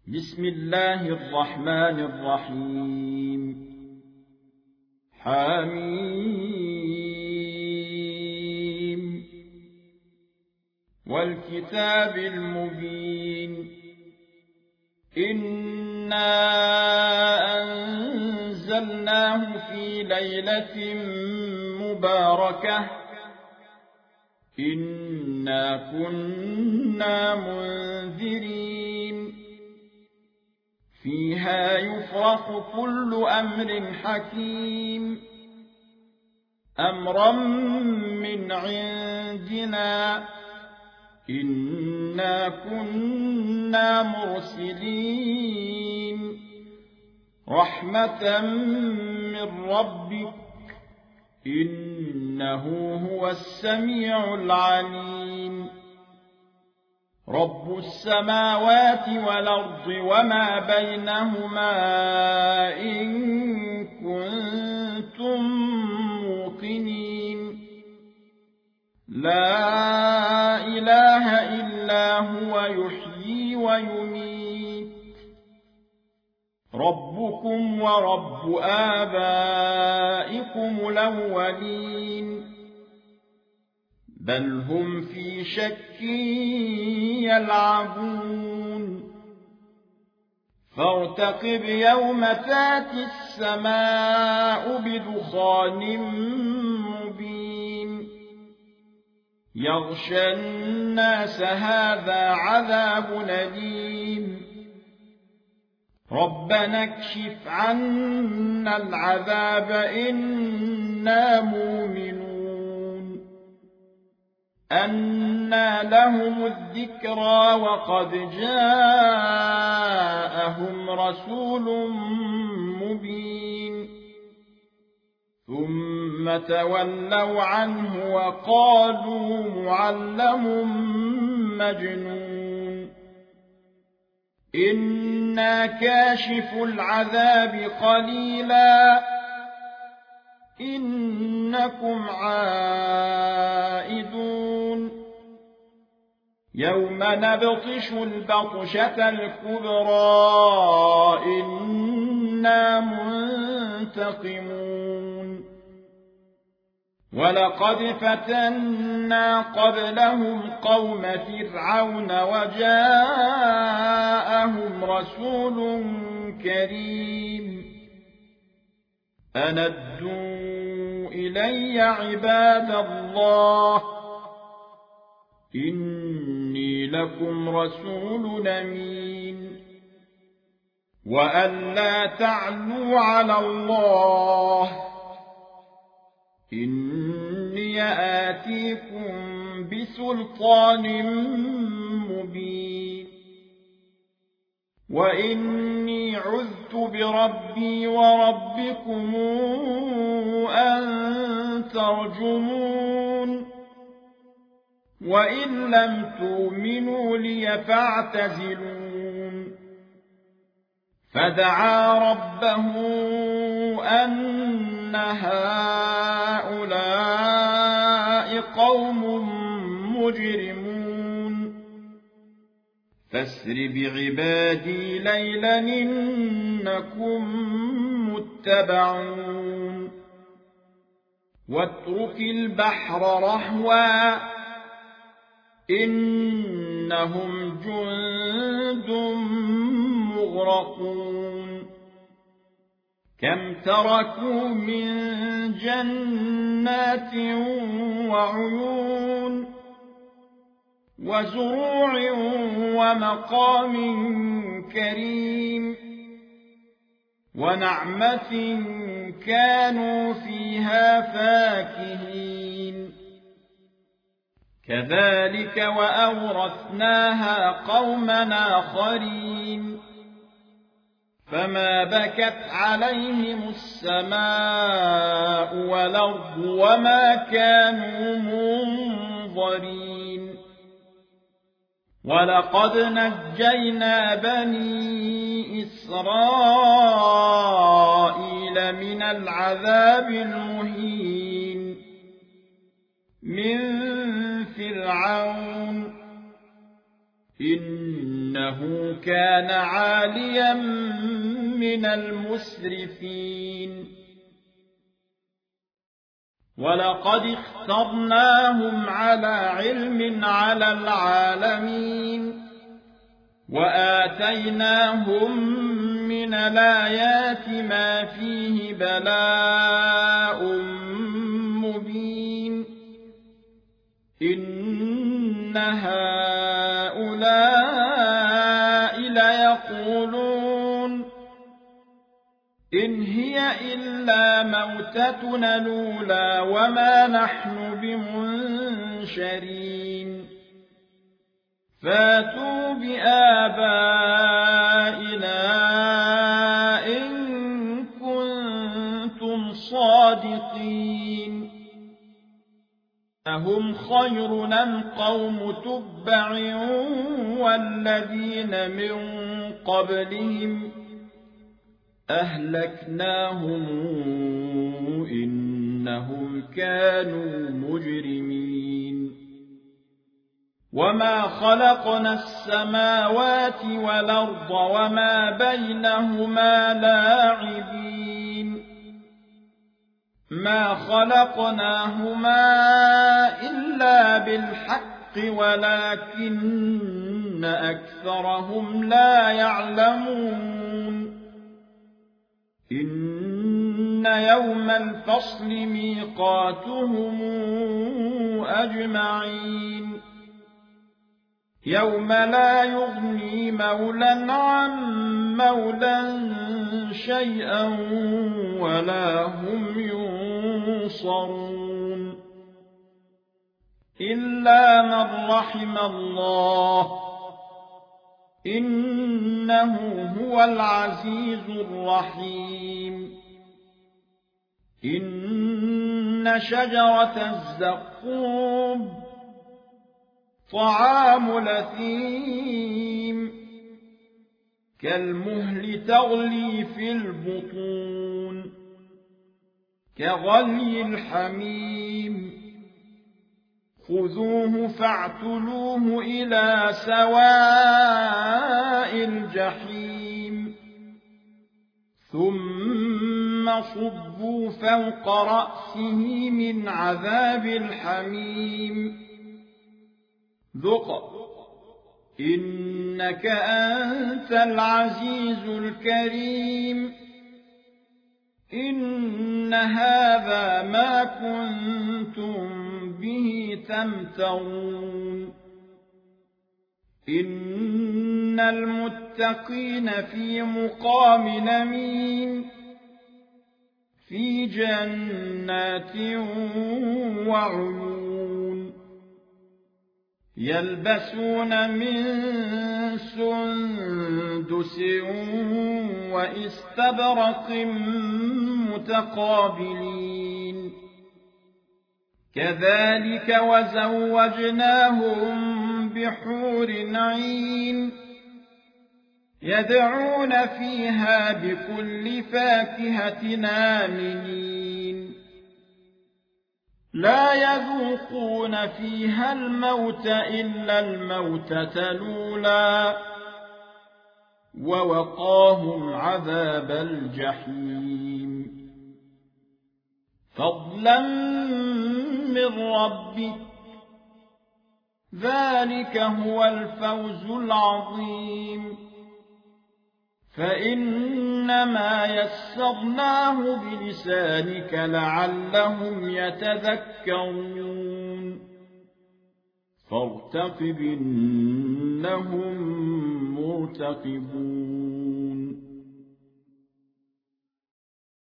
بسم الله الرحمن الرحيم حميم والكتاب المبين إنا أنزلناه في ليلة مباركة إنا كنا منذرين فيها يفرق كل أمر حكيم أمرا من عندنا إنا كنا مرسلين رحمة من ربك إنه هو السميع العليم رب السماوات والأرض وما بينهما إن كنتم موقنين لا إله إلا هو يحيي ويميت ربكم ورب آبائكم الأولين بل هم في شك يلعبون فارتقب يوم تأتي السماء بدخان مبين يغشى الناس هذا عذاب أليم ربنا اكشف عنا العذاب إنا مؤمنون أنى لهم الذكرى وقد جاءهم رسول مبين ثم تولوا عنه وقالوا معلم مجنون إنا كاشف العذاب قليلا إنكم عائدون يوم نبطش البطشة الكبرى إنا منتقمون ولقد فتنا قبلهم قوم فرعون وجاءهم رسول كريم أن ادوا إلي عباد الله إني لكم رسول أمين وأن لا تعلوا على الله إني آتيكم بسلطان مبين وإني عذت بربي وربكم أن ترجمون وإن لم تؤمنوا لي فاعتزلون فدعا ربه أن هؤلاء قوم مجرمون فاسر بعبادي ليلا إنكم متبعون واترك البحر رهوا إنهم جند مغرقون كم تركوا من جنات وعيون وزروع ومقام كريم ونعمة كانوا فيها فاكهين كذلك وأورثناها قوما آخرين فما بكت عليهم السماء والأرض وما كانوا منظرين ولقد نجينا بني إسرائيل من العذاب المهين من فرعون إن إنه كان عاليا من المسرفين ولقد اخترناهم على علم على العالمين وآتيناهم من الآيات ما فيه بلاء مبين إن هؤلاء ليقولون إن هي إلا موتتنا الأولى وما نحن بمنشرين فاتوا بآبائنا إن كنتم صادقين أهم خير أم قوم تبع والذين من قبلهم أهلكناهم إنهم كانوا مجرمين وما خلقنا السماوات والأرض وما بينهما لاعبين ما خلقناهما إلا بالحق ولكن أكثرهم لا يعلمون إن يوم الفصل ميقاتهم أجمعين يوم لا يغني مولى عن مولى شيئا ولا هم ينصرون إلا من رحم الله إنه هو العزيز الرحيم إن شجرة الزقوم طعام الأثيم كالمهل تغلي في البطون كغلي الحميم خذوه فاعتلوه إلى سواء الجحيم ثم صبوا فوق رأسه من عذاب الحميم ذق إنك أنت العزيز الكريم إن هذا ما كنتم به تمترون إن المتقين في مقام أمين في جنات وعيون يلبسون من سندس واستبرق متقابلين كذلك وزوجناهم بحور عين يدعون فيها بكل فاكهة آمنين لا يذوقون فيها الموت إلا الموتة الأولى ووقاهم عذاب الجحيم فضلا من ربك ذلك هو الفوز العظيم فإنما يسرناه بلسانك لعلهم يتذكرون فارتقب إنهم مرتقبون